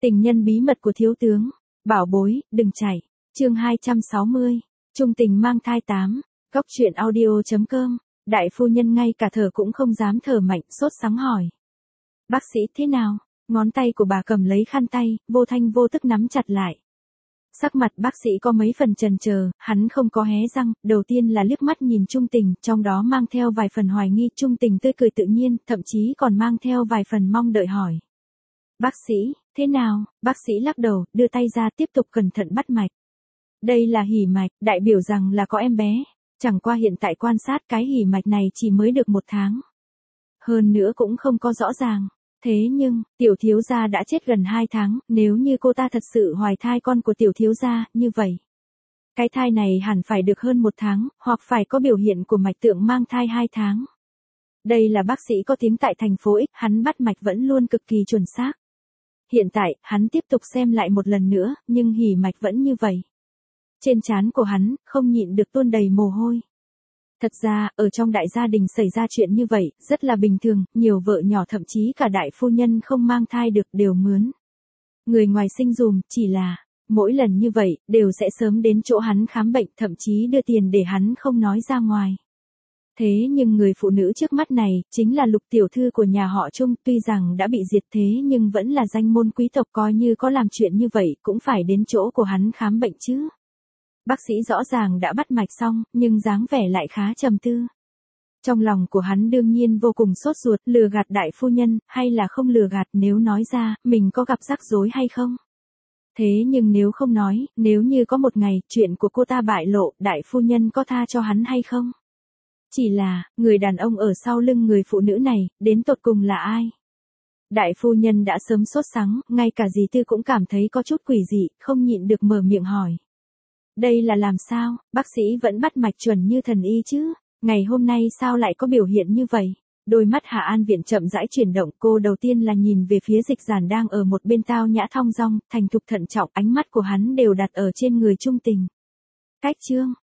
Tình nhân bí mật của thiếu tướng. Bảo bối, đừng chạy. Chương 260. Trung tình mang thai 8. Góc truyện audio.com. Đại phu nhân ngay cả thở cũng không dám thở mạnh, sốt sắng hỏi. Bác sĩ thế nào? Ngón tay của bà cầm lấy khăn tay, vô thanh vô tức nắm chặt lại. Sắc mặt bác sĩ có mấy phần chần chờ, hắn không có hé răng, đầu tiên là liếc mắt nhìn Trung tình, trong đó mang theo vài phần hoài nghi. Trung tình tươi cười tự nhiên, thậm chí còn mang theo vài phần mong đợi hỏi. Bác sĩ, thế nào? Bác sĩ lắc đầu, đưa tay ra tiếp tục cẩn thận bắt mạch. Đây là hỉ mạch, đại biểu rằng là có em bé. Chẳng qua hiện tại quan sát cái hỉ mạch này chỉ mới được 1 tháng. Hơn nữa cũng không có rõ ràng. Thế nhưng, tiểu thiếu gia đã chết gần 2 tháng, nếu như cô ta thật sự hoài thai con của tiểu thiếu gia, như vậy. Cái thai này hẳn phải được hơn 1 tháng, hoặc phải có biểu hiện của mạch tượng mang thai 2 tháng. Đây là bác sĩ có tiếng tại thành phố X, hắn bắt mạch vẫn luôn cực kỳ chuẩn xác. Hiện tại, hắn tiếp tục xem lại một lần nữa, nhưng hỉ mạch vẫn như vậy. Trên trán của hắn, không nhịn được tuôn đầy mồ hôi. Thật ra, ở trong đại gia đình xảy ra chuyện như vậy, rất là bình thường, nhiều vợ nhỏ thậm chí cả đại phu nhân không mang thai được đều mướn người ngoài sinh dùm, chỉ là, mỗi lần như vậy, đều sẽ sớm đến chỗ hắn khám bệnh, thậm chí đưa tiền để hắn không nói ra ngoài. Thế nhưng người phụ nữ trước mắt này, chính là Lục tiểu thư của nhà họ Trung, tuy rằng đã bị diệt thế nhưng vẫn là danh môn quý tộc, coi như có làm chuyện như vậy, cũng phải đến chỗ của hắn khám bệnh chứ. Bác sĩ rõ ràng đã bắt mạch xong, nhưng dáng vẻ lại khá trầm tư. Trong lòng của hắn đương nhiên vô cùng sốt ruột, lừa gạt đại phu nhân, hay là không lừa gạt, nếu nói ra, mình có gặp rắc rối hay không? Thế nhưng nếu không nói, nếu như có một ngày, chuyện của cô ta bại lộ, đại phu nhân có tha cho hắn hay không? Chỉ là, người đàn ông ở sau lưng người phụ nữ này, đến tột cùng là ai? Đại phu nhân đã sớm sốt sắng, ngay cả dì Tư cũng cảm thấy có chút quỷ dị, không nhịn được mở miệng hỏi. Đây là làm sao, bác sĩ vẫn bắt mạch chuẩn như thần y chứ, ngày hôm nay sao lại có biểu hiện như vậy? Đôi mắt Hạ An Viện chậm rãi chuyển động, cô đầu tiên là nhìn về phía Dịch Giản đang ở một bên tao nhã thong dong, thành thục thận trọng, ánh mắt của hắn đều đặt ở trên người Trung tình. Cách chương,